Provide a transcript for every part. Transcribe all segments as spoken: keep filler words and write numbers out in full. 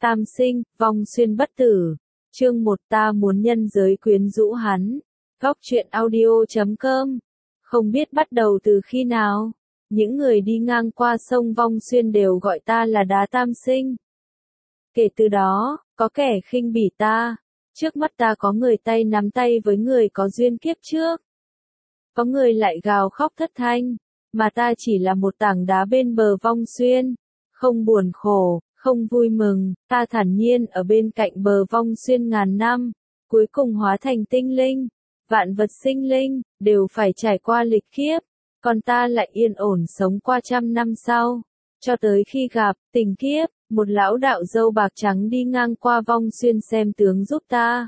Tam sinh, vong xuyên bất tử. Chương một ta muốn nhân giới quyến rũ hắn. Góc truyện audio chấm com. Không biết bắt đầu từ khi nào, những người đi ngang qua sông Vong Xuyên đều gọi ta là đá tam sinh. Kể từ đó, có kẻ khinh bỉ ta. Trước mắt ta có người tay nắm tay với người có duyên kiếp trước. Có người lại gào khóc thất thanh, mà ta chỉ là một tảng đá bên bờ Vong Xuyên. Không buồn khổ, không vui mừng, ta thản nhiên ở bên cạnh bờ Vong Xuyên ngàn năm, cuối cùng hóa thành tinh linh. Vạn vật sinh linh, đều phải trải qua lịch kiếp, còn ta lại yên ổn sống qua trăm năm sau. Cho tới khi gặp, tình kiếp, một lão đạo râu bạc trắng đi ngang qua Vong Xuyên xem tướng giúp ta.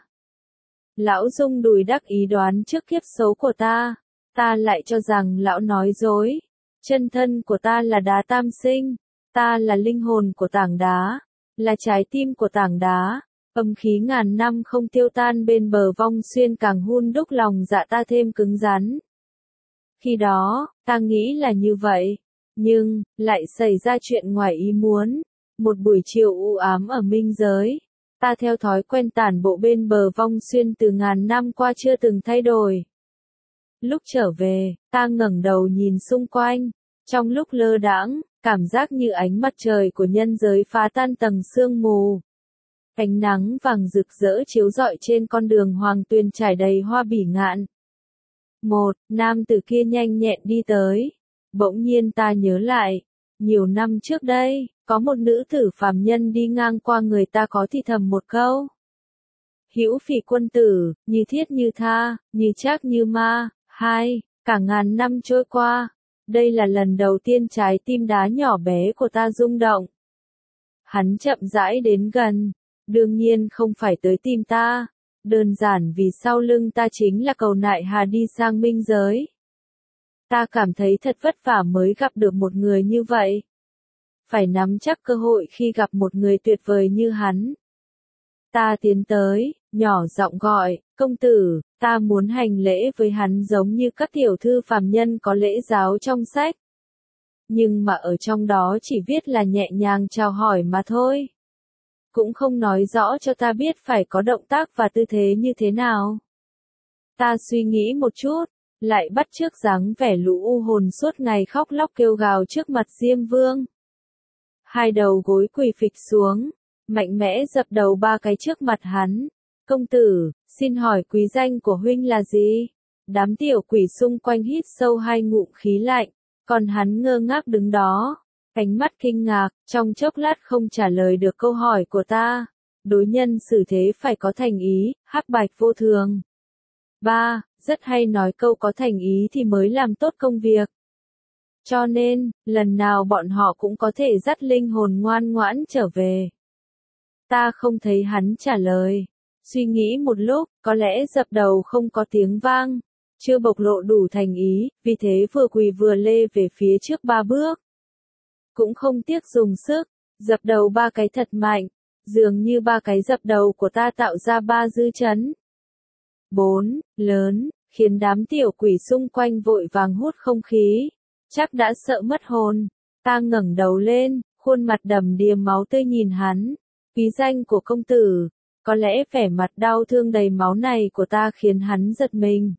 Lão rung đùi đắc ý đoán trước kiếp xấu của ta, ta lại cho rằng lão nói dối. Chân thân của ta là đá tam sinh, ta là linh hồn của tảng đá, là trái tim của tảng đá. Âm khí ngàn năm không tiêu tan bên bờ Vong Xuyên càng hun đúc lòng dạ ta thêm cứng rắn. Khi đó, ta nghĩ là như vậy, nhưng, lại xảy ra chuyện ngoài ý muốn. Một buổi chiều u ám ở minh giới, ta theo thói quen tản bộ bên bờ Vong Xuyên từ ngàn năm qua chưa từng thay đổi. Lúc trở về, ta ngẩng đầu nhìn xung quanh, trong lúc lơ đãng, cảm giác như ánh mặt trời của nhân giới phá tan tầng sương mù. Ánh nắng vàng rực rỡ chiếu rọi trên con đường hoàng tuyền trải đầy hoa bỉ ngạn. Một, nam tử kia nhanh nhẹn đi tới. Bỗng nhiên ta nhớ lại, nhiều năm trước đây, có một nữ tử phàm nhân đi ngang qua người ta có thì thầm một câu. Hữu phỉ quân tử, như thiết như tha, như trác như ma. Hai, cả ngàn năm trôi qua, đây là lần đầu tiên trái tim đá nhỏ bé của ta rung động. Hắn chậm rãi đến gần. Đương nhiên không phải tới tìm ta, đơn giản vì sau lưng ta chính là cầu nại hà đi sang minh giới. Ta cảm thấy thật vất vả mới gặp được một người như vậy. Phải nắm chắc cơ hội khi gặp một người tuyệt vời như hắn. Ta tiến tới, nhỏ giọng gọi, công tử, ta muốn hành lễ với hắn giống như các tiểu thư phàm nhân có lễ giáo trong sách. Nhưng mà ở trong đó chỉ viết là nhẹ nhàng chào hỏi mà thôi. Cũng không nói rõ cho ta biết phải có động tác và tư thế như thế nào. Ta suy nghĩ một chút, lại bắt chước dáng vẻ lũ u hồn suốt ngày khóc lóc kêu gào trước mặt Diêm Vương. Hai đầu gối quỳ phịch xuống, mạnh mẽ dập đầu ba cái trước mặt hắn. Công tử, xin hỏi quý danh của huynh là gì? Đám tiểu quỷ xung quanh hít sâu hai ngụm khí lạnh, còn hắn ngơ ngác đứng đó. Ánh mắt kinh ngạc, trong chốc lát không trả lời được câu hỏi của ta. Đối nhân xử thế phải có thành ý, hắc bạch vô thường. Ba, rất hay nói câu có thành ý thì mới làm tốt công việc. Cho nên, lần nào bọn họ cũng có thể dắt linh hồn ngoan ngoãn trở về. Ta không thấy hắn trả lời. Suy nghĩ một lúc, có lẽ dập đầu không có tiếng vang. Chưa bộc lộ đủ thành ý, vì thế vừa quỳ vừa lê về phía trước ba bước. Cũng không tiếc dùng sức, dập đầu ba cái thật mạnh, dường như ba cái dập đầu của ta tạo ra ba dư chấn. Bốn, lớn, khiến đám tiểu quỷ xung quanh vội vàng hút không khí, chắc đã sợ mất hồn. Ta ngẩng đầu lên, khuôn mặt đầm đìa máu tươi nhìn hắn. Quý danh của công tử, có lẽ vẻ mặt đau thương đầy máu này của ta khiến hắn giật mình.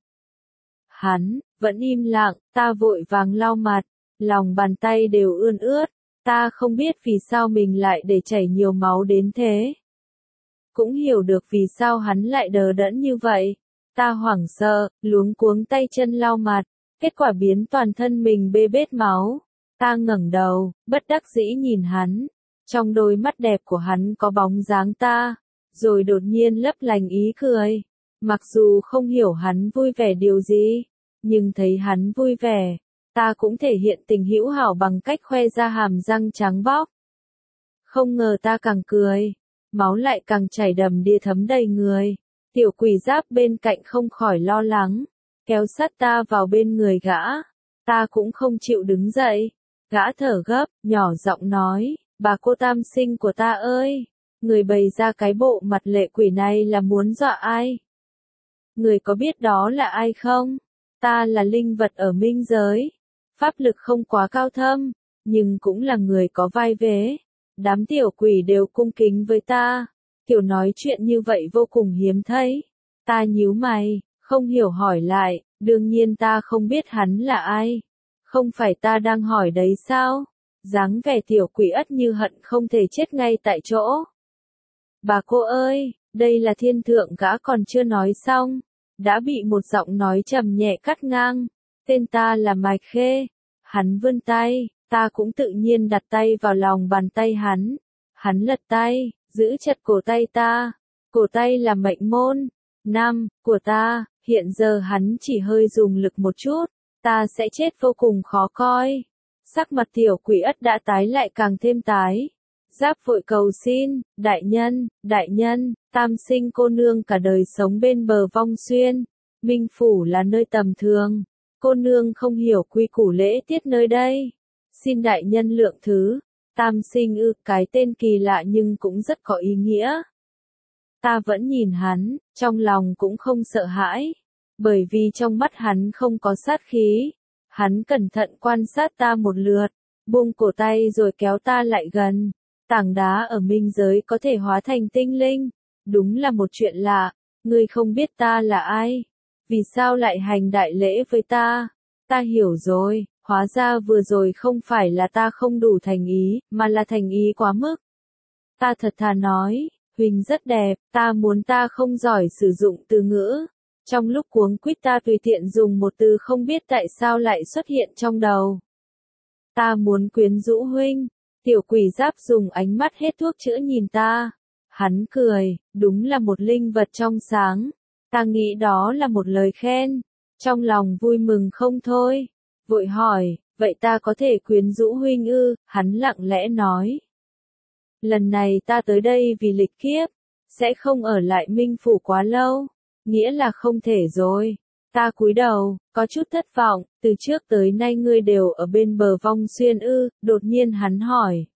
Hắn, vẫn im lặng, ta vội vàng lau mặt. Lòng bàn tay đều ươn ướt, ta không biết vì sao mình lại để chảy nhiều máu đến thế. Cũng hiểu được vì sao hắn lại đờ đẫn như vậy. Ta hoảng sợ, luống cuống tay chân lau mặt, kết quả biến toàn thân mình bê bết máu. Ta ngẩng đầu, bất đắc dĩ nhìn hắn. Trong đôi mắt đẹp của hắn có bóng dáng ta, rồi đột nhiên lấp lánh ý cười. Mặc dù không hiểu hắn vui vẻ điều gì, nhưng thấy hắn vui vẻ. Ta cũng thể hiện tình hữu hảo bằng cách khoe ra hàm răng trắng bóc. Không ngờ ta càng cười, máu lại càng chảy đầm đìa thấm đầy người. Tiểu quỷ giáp bên cạnh không khỏi lo lắng, kéo sát ta vào bên người gã. Ta cũng không chịu đứng dậy. Gã thở gấp, nhỏ giọng nói, bà cô tam sinh của ta ơi, người bày ra cái bộ mặt lệ quỷ này là muốn dọa ai? Người có biết đó là ai không? Ta là linh vật ở minh giới. Pháp lực không quá cao thâm, nhưng cũng là người có vai vế. đám tiểu quỷ đều cung kính với ta. Kiểu nói chuyện như vậy vô cùng hiếm thấy. Ta nhíu mày, không hiểu hỏi lại, đương nhiên ta không biết hắn là ai. Không phải ta đang hỏi đấy sao? Dáng vẻ tiểu quỷ ất như hận không thể chết ngay tại chỗ. Bà cô ơi, đây là thiên thượng gã còn chưa nói xong. Đã bị một giọng nói trầm nhẹ cắt ngang. Tên ta là Mạch Khê. Hắn vươn tay, ta cũng tự nhiên đặt tay vào lòng bàn tay hắn. Hắn lật tay, giữ chặt cổ tay ta. Cổ tay là mệnh môn. Năm, của ta, hiện giờ hắn chỉ hơi dùng lực một chút. Ta sẽ chết vô cùng khó coi. Sắc mặt tiểu quỷ ất đã tái lại càng thêm tái. Giáp vội cầu xin, đại nhân, đại nhân, tam sinh cô nương cả đời sống bên bờ vong xuyên. Minh phủ là nơi tầm thường. Cô nương không hiểu quy củ lễ tiết nơi đây. Xin đại nhân lượng thứ. Tam sinh ư, cái tên kỳ lạ nhưng cũng rất có ý nghĩa. Ta vẫn nhìn hắn, trong lòng cũng không sợ hãi. Bởi vì trong mắt hắn không có sát khí. Hắn cẩn thận quan sát ta một lượt, buông cổ tay rồi kéo ta lại gần. Tảng đá ở minh giới có thể hóa thành tinh linh. Đúng là một chuyện lạ, ngươi không biết ta là ai. Vì sao lại hành đại lễ với ta? Ta hiểu rồi, hóa ra vừa rồi không phải là ta không đủ thành ý, mà là thành ý quá mức. Ta thật thà nói, Huỳnh rất đẹp, ta muốn ta không giỏi sử dụng từ ngữ. Trong lúc cuống quýt ta tùy tiện dùng một từ không biết tại sao lại xuất hiện trong đầu. Ta muốn quyến rũ huynh. Tiểu quỷ giáp dùng ánh mắt hết thuốc chữa nhìn ta. Hắn cười, đúng là một linh vật trong sáng. Ta nghĩ đó là một lời khen. Trong lòng vui mừng không thôi. Vội hỏi, vậy ta có thể quyến rũ huynh ư? Hắn lặng lẽ nói. Lần này ta tới đây vì lịch kiếp. Sẽ không ở lại Minh phủ quá lâu. Nghĩa là không thể rồi. Ta cúi đầu, có chút thất vọng, từ trước tới nay ngươi đều ở bên bờ vong xuyên ư, đột nhiên hắn hỏi.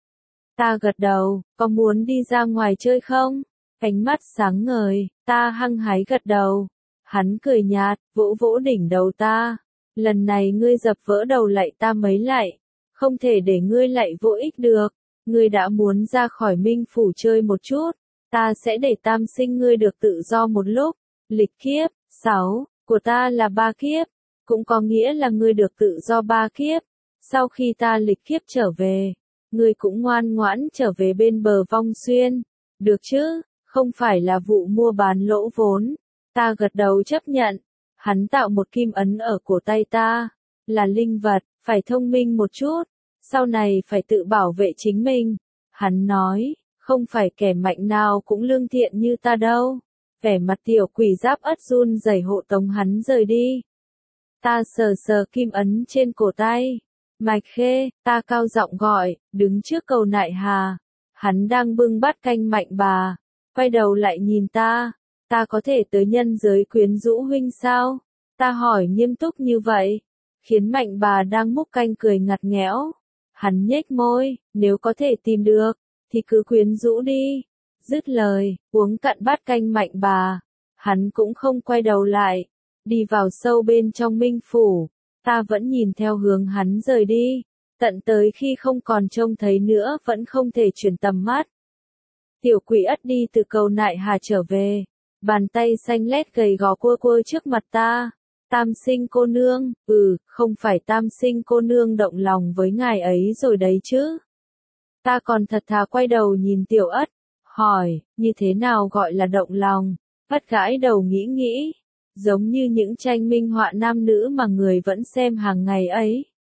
Ta gật đầu, có muốn đi ra ngoài chơi không? Ánh mắt sáng ngời, ta hăng hái gật đầu. Hắn cười nhạt, vỗ vỗ đỉnh đầu ta. Lần này ngươi dập vỡ đầu lạy ta mấy lạy. Không thể để ngươi lạy vô ích được. Ngươi đã muốn ra khỏi Minh phủ chơi một chút. Ta sẽ để tam sinh ngươi được tự do một lúc. Lịch kiếp, sáu, của ta là ba kiếp. Cũng có nghĩa là ngươi được tự do ba kiếp. Sau khi ta lịch kiếp trở về, ngươi cũng ngoan ngoãn trở về bên bờ vong xuyên. Được chứ, không phải là vụ mua bán lỗ vốn. Ta gật đầu chấp nhận. Hắn tạo một kim ấn ở cổ tay ta. Là linh vật, phải thông minh một chút. Sau này phải tự bảo vệ chính mình. Hắn nói, không phải kẻ mạnh nào cũng lương thiện như ta đâu. Vẻ mặt tiểu quỷ giáp ất run rẩy hộ tống hắn rời đi. Ta sờ sờ kim ấn trên cổ tay. Mạch Khê, ta cao giọng gọi, đứng trước cầu nại hà. Hắn đang bưng bát canh mạnh bà. Quay đầu lại nhìn ta. Ta có thể tới nhân giới quyến rũ huynh sao? Ta hỏi nghiêm túc như vậy. Khiến mạnh bà đang múc canh cười ngặt nghẽo. Hắn nhếch môi, nếu có thể tìm được, thì cứ quyến rũ đi. Dứt lời, uống cạn bát canh mạnh bà. Hắn cũng không quay đầu lại. Đi vào sâu bên trong Minh phủ. Ta vẫn nhìn theo hướng hắn rời đi. Tận tới khi không còn trông thấy nữa vẫn không thể chuyển tầm mắt. Tiểu quỷ ất đi từ cầu nại hà trở về. Bàn tay xanh lét gầy gò cua cua trước mặt ta. Tam sinh cô nương, ừ, không phải tam sinh cô nương động lòng với ngài ấy rồi đấy chứ. Ta còn thật thà quay đầu nhìn tiểu ất. Hỏi, như thế nào gọi là động lòng? Ất gãi đầu nghĩ nghĩ. Giống như những tranh minh họa nam nữ mà người vẫn xem hàng ngày ấy.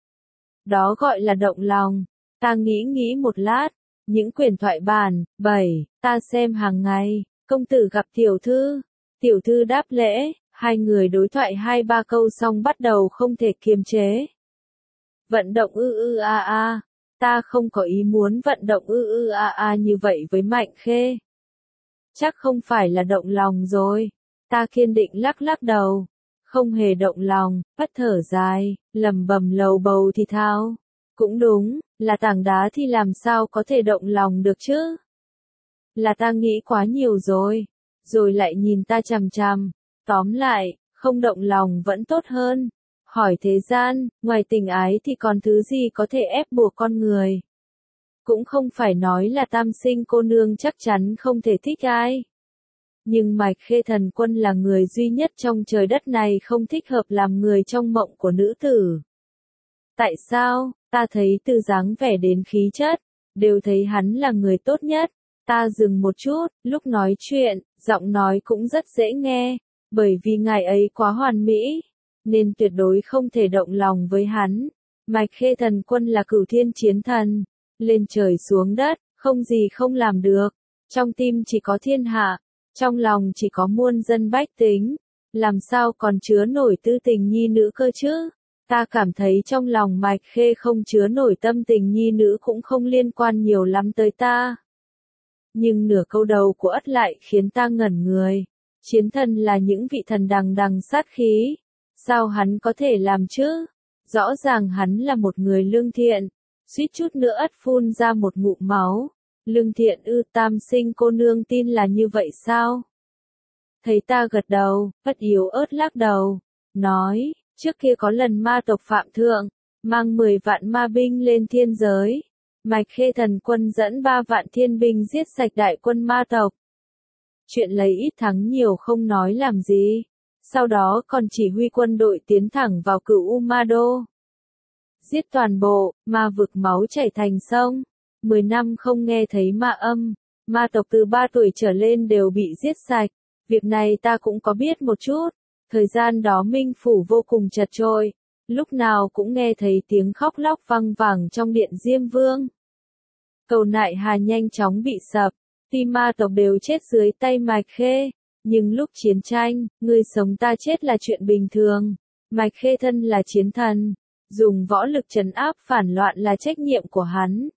Đó gọi là động lòng. Ta nghĩ nghĩ một lát. Những quyển thoại bản, bảy, ta xem hàng ngày. Công tử gặp tiểu thư. Tiểu thư đáp lễ. Hai người đối thoại hai ba câu xong bắt đầu không thể kiềm chế. Vận động ư ư a a. Ta không có ý muốn vận động ư ư a a như vậy với Mạnh Khê. Chắc không phải là động lòng rồi. Ta kiên định lắc lắc đầu. Không hề động lòng, bắt thở dài, lầm bầm lầu bầu thì thao. Cũng đúng, là tảng đá thì làm sao có thể động lòng được chứ? Là ta nghĩ quá nhiều rồi. Rồi lại nhìn ta chằm chằm. Tóm lại, không động lòng vẫn tốt hơn. Hỏi thế gian, ngoài tình ái thì còn thứ gì có thể ép buộc con người? Cũng không phải nói là Tam Sinh cô nương chắc chắn không thể thích ai. Nhưng Mạch Khê Thần Quân là người duy nhất trong trời đất này không thích hợp làm người trong mộng của nữ tử. Tại sao? Ta thấy từ dáng vẻ đến khí chất, đều thấy hắn là người tốt nhất. Ta dừng một chút, lúc nói chuyện, giọng nói cũng rất dễ nghe, bởi vì ngài ấy quá hoàn mỹ, nên tuyệt đối không thể động lòng với hắn. Mạch Khê Thần Quân là cửu thiên chiến thần, lên trời xuống đất, không gì không làm được. Trong tim chỉ có thiên hạ, trong lòng chỉ có muôn dân bách tính, làm sao còn chứa nổi tư tình nhi nữ cơ chứ? Ta cảm thấy trong lòng Mạch Khê không chứa nổi tâm tình nhi nữ cũng không liên quan nhiều lắm tới ta. Nhưng nửa câu đầu của Ất lại khiến ta ngẩn người. Chiến thần là những vị thần đằng đằng sát khí. Sao hắn có thể làm chứ? Rõ ràng hắn là một người lương thiện. Suýt chút nữa Ất phun ra một ngụm máu. Lương thiện ư? Tam Sinh cô nương tin là như vậy sao? Thấy ta gật đầu, Ất yếu ớt lắc đầu. Nói, trước kia có lần ma tộc phạm thượng, mang mười vạn ma binh lên thiên giới. Mạch Khê Thần Quân dẫn ba vạn thiên binh giết sạch đại quân ma tộc. Chuyện lấy ít thắng nhiều không nói làm gì. Sau đó còn chỉ huy quân đội tiến thẳng vào Cửu U Ma Đô. Giết toàn bộ, ma vực máu chảy thành sông. Mười năm không nghe thấy ma âm. Ma tộc từ ba tuổi trở lên đều bị giết sạch. Việc này ta cũng có biết một chút. Thời gian đó Minh Phủ vô cùng chật chội. Lúc nào cũng nghe thấy tiếng khóc lóc vang vẳng trong điện Diêm Vương. Cầu Nại Hà nhanh chóng bị sập. Tuy ma tộc đều chết dưới tay Mạch Khê, nhưng lúc chiến tranh, người sống ta chết là chuyện bình thường. Mạch Khê thân là chiến thần, dùng võ lực trấn áp phản loạn là trách nhiệm của hắn.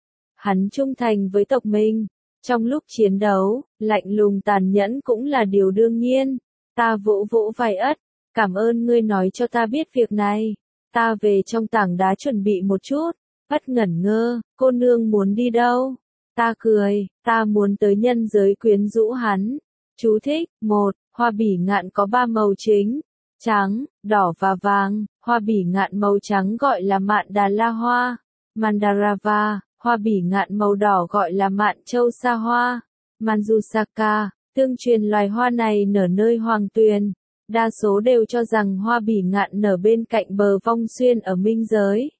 Hắn trung thành với tộc mình. Trong lúc chiến đấu, lạnh lùng tàn nhẫn cũng là điều đương nhiên. Ta vỗ vỗ vai Ất, cảm ơn ngươi nói cho ta biết việc này. Ta về trong tảng đá chuẩn bị một chút. Ất ngẩn ngơ, cô nương muốn đi đâu? Ta cười, ta muốn tới nhân giới quyến rũ hắn. Chú thích, một, hoa bỉ ngạn có ba màu chính, trắng, đỏ và vàng. Hoa bỉ ngạn màu trắng gọi là mạn đà la hoa, Mandarava. Hoa bỉ ngạn màu đỏ gọi là mạn châu sa hoa, Manjusaka. Tương truyền loài hoa này nở nơi Hoàng Tuyền. Đa số đều cho rằng hoa bỉ ngạn nở bên cạnh bờ Vong Xuyên ở Minh Giới.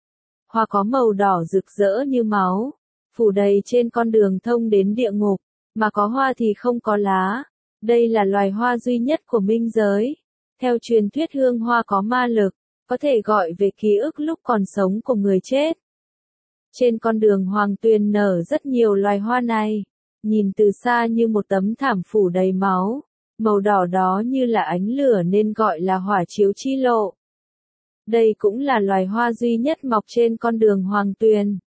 Hoa có màu đỏ rực rỡ như máu, phủ đầy trên con đường thông đến địa ngục, mà có hoa thì không có lá. Đây là loài hoa duy nhất của Minh Giới. Theo truyền thuyết hương hoa có ma lực, có thể gọi về ký ức lúc còn sống của người chết. Trên con đường Hoàng Tuyền nở rất nhiều loài hoa này, nhìn từ xa như một tấm thảm phủ đầy máu, màu đỏ đó như là ánh lửa nên gọi là hỏa chiếu chi lộ. Đây cũng là loài hoa duy nhất mọc trên con đường Hoàng Tuyền.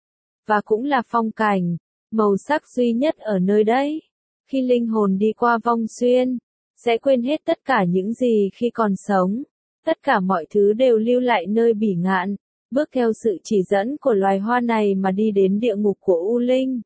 Và cũng là phong cảnh, màu sắc duy nhất ở nơi đây. Khi linh hồn đi qua Vong Xuyên, sẽ quên hết tất cả những gì khi còn sống. Tất cả mọi thứ đều lưu lại nơi bỉ ngạn, bước theo sự chỉ dẫn của loài hoa này mà đi đến địa ngục của U Linh.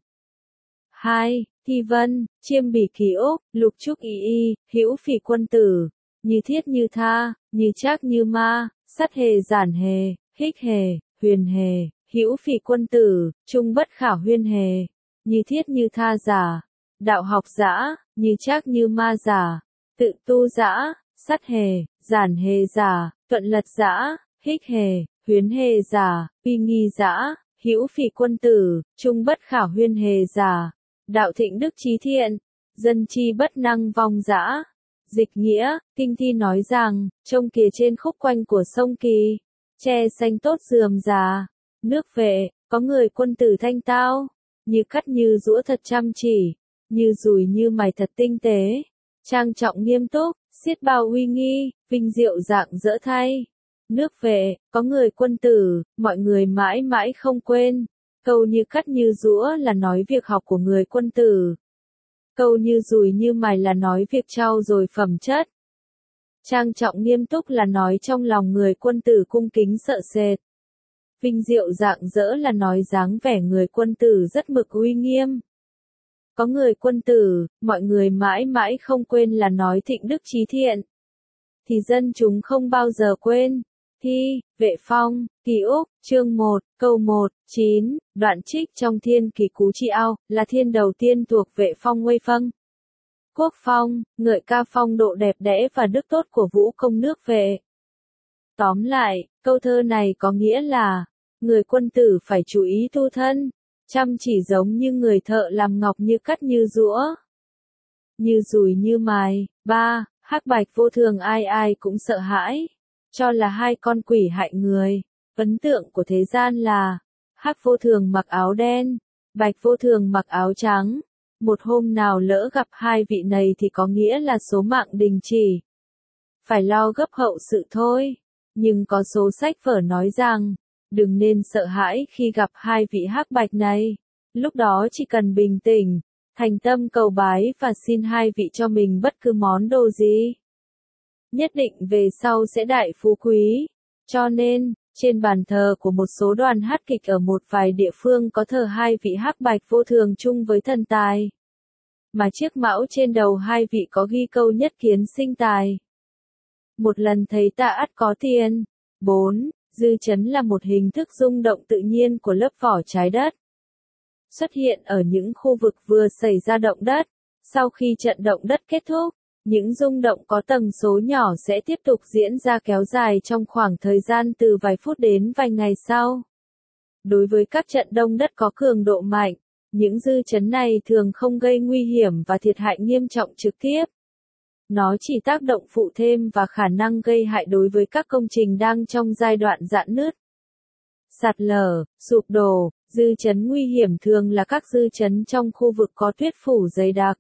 hai. Thi Vân, Chiêm Bỉ Kỳ Úc, Lục Trúc Y Y, Hữu Phỉ Quân Tử, Như Thiết Như Tha, Như Trác Như Ma, Sắt Hề Giản Hề, Hích Hề, Huyền Hề, Hữu Phỉ Quân Tử, Trung Bất Khả Huyên Hề, Như Thiết Như Tha giả, Đạo Học giả, Như Trác Như Ma giả, Tự Tu giả, Sắt Hề, Giản Hề giả, Tuận Lật giả, Hích Hề, Huyền Hề giả, Uy Nghi giả, Hữu Phỉ Quân Tử, Trung Bất Khả Huyên Hề giả, Đạo Thịnh Đức Trí Thiện, Dân Chi Bất Năng Vong giả. Dịch nghĩa, kinh thi nói rằng, trông kìa trên khúc quanh của sông Kỳ, tre xanh tốt rườm rà, nước vệ, có người quân tử thanh tao, như cắt như giũa thật chăm chỉ, như dùi như mày thật tinh tế, trang trọng nghiêm túc, xiết bao uy nghi, vinh diệu dạng dỡ thay. Nước vệ, có người quân tử, mọi người mãi mãi không quên. Câu như cắt như giũa là nói việc học của người quân tử. Câu như dùi như mày là nói việc trau dồi phẩm chất. Trang trọng nghiêm túc là nói trong lòng người quân tử cung kính sợ sệt. Vinh diệu rạng rỡ là nói dáng vẻ người quân tử rất mực uy nghiêm. Có người quân tử, mọi người mãi mãi không quên là nói thịnh đức trí thiện. Thì dân chúng không bao giờ quên. Thi, Vệ Phong, Ký Ức, chương một, câu một, chín, đoạn trích trong Thiên Kỳ Cú Chi Ao, là thiên đầu tiên thuộc Vệ Phong Nguây Phâng. Quốc Phong, ngợi ca phong độ đẹp đẽ và đức tốt của vũ công nước Vệ. Tóm lại, câu thơ này có nghĩa là, người quân tử phải chú ý tu thân, chăm chỉ giống như người thợ làm ngọc như cắt như giũa, như dùi như mài. Ba. Hắc Bạch Vô Thường ai ai cũng sợ hãi, cho là hai con quỷ hại người. Ấn tượng của thế gian là, Hắc Vô Thường mặc áo đen, Bạch Vô Thường mặc áo trắng. Một hôm nào lỡ gặp hai vị này thì có nghĩa là số mạng đình chỉ. Phải lo gấp hậu sự thôi. Nhưng có số sách vở nói rằng, đừng nên sợ hãi khi gặp hai vị hắc bạch này. Lúc đó chỉ cần bình tĩnh, thành tâm cầu bái và xin hai vị cho mình bất cứ món đồ gì. Nhất định về sau sẽ đại phú quý. Cho nên, trên bàn thờ của một số đoàn hát kịch ở một vài địa phương có thờ hai vị hắc bạch vô thường chung với thần tài. Mà chiếc mão trên đầu hai vị có ghi câu nhất kiến sinh tài. Một lần thấy ta ắt có tiền. Bốn. Dư chấn là một hình thức rung động tự nhiên của lớp vỏ trái đất. Xuất hiện ở những khu vực vừa xảy ra động đất. Sau khi trận động đất kết thúc, những rung động có tần số nhỏ sẽ tiếp tục diễn ra kéo dài trong khoảng thời gian từ vài phút đến vài ngày sau. Đối với các trận động đất có cường độ mạnh, những dư chấn này thường không gây nguy hiểm và thiệt hại nghiêm trọng trực tiếp. Nó chỉ tác động phụ thêm và khả năng gây hại đối với các công trình đang trong giai đoạn rạn nứt. Sạt lở, sụp đổ, dư chấn nguy hiểm thường là các dư chấn trong khu vực có tuyết phủ dày đặc.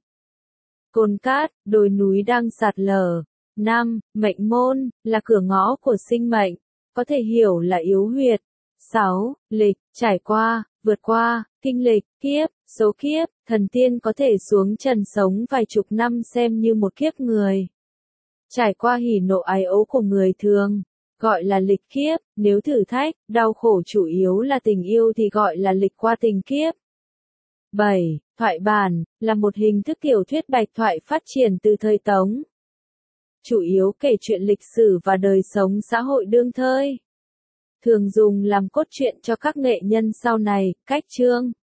Cồn cát, đồi núi đang sạt lở. Năm. Mệnh môn, là cửa ngõ của sinh mệnh, có thể hiểu là yếu huyệt. Sáu. Lịch, trải qua, vượt qua, kinh lịch, kiếp, số kiếp, thần tiên có thể xuống trần sống vài chục năm xem như một kiếp người. Trải qua hỉ nộ ái ố của người thường, gọi là lịch kiếp, nếu thử thách, đau khổ chủ yếu là tình yêu thì gọi là lịch qua tình kiếp. Bảy. Thoại bản, là một hình thức tiểu thuyết bạch thoại phát triển từ thời Tống. Chủ yếu kể chuyện lịch sử và đời sống xã hội đương thời. Thường dùng làm cốt truyện cho các nghệ nhân sau này, cách chương.